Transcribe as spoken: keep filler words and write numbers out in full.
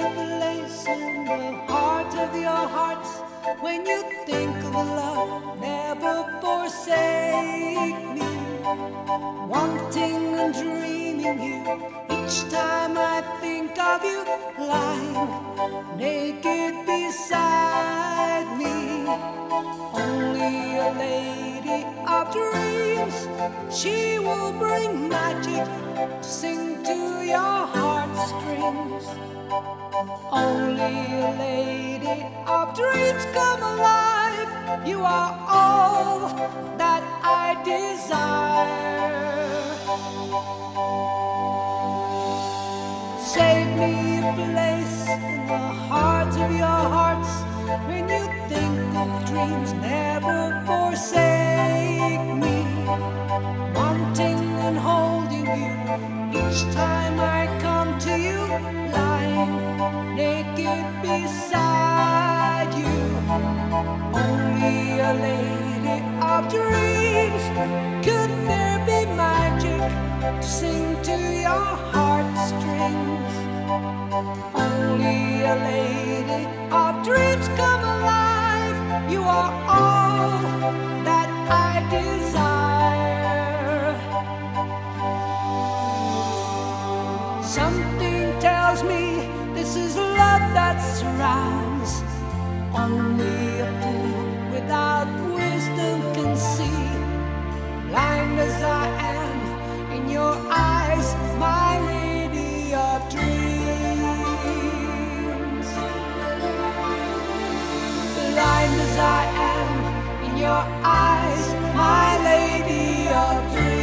place in the heart of your hearts when you think of love. Never forsake me, wanting and dreaming you. Each time I think of you, lying naked beside me. Only a lady of dreams, she will bring magic to sing to your heartstrings. Only a lady of dreams, come alive. You are all that I desire. Save me a place in the heart of your hearts when you think of dreams. Never forsake me, wanting and holding you. Each time I come to you, lying naked beside you. Only a lady of dreams. Could there be magic to sing to your heartstrings? Only a lady of dreams, come alive. You are all that I desire. Something tells me this is love that surrounds. Only a fool without wisdom can see. Blind as I am in your eyes, my lady of dreams. Blind as I am in your eyes, my lady of dreams.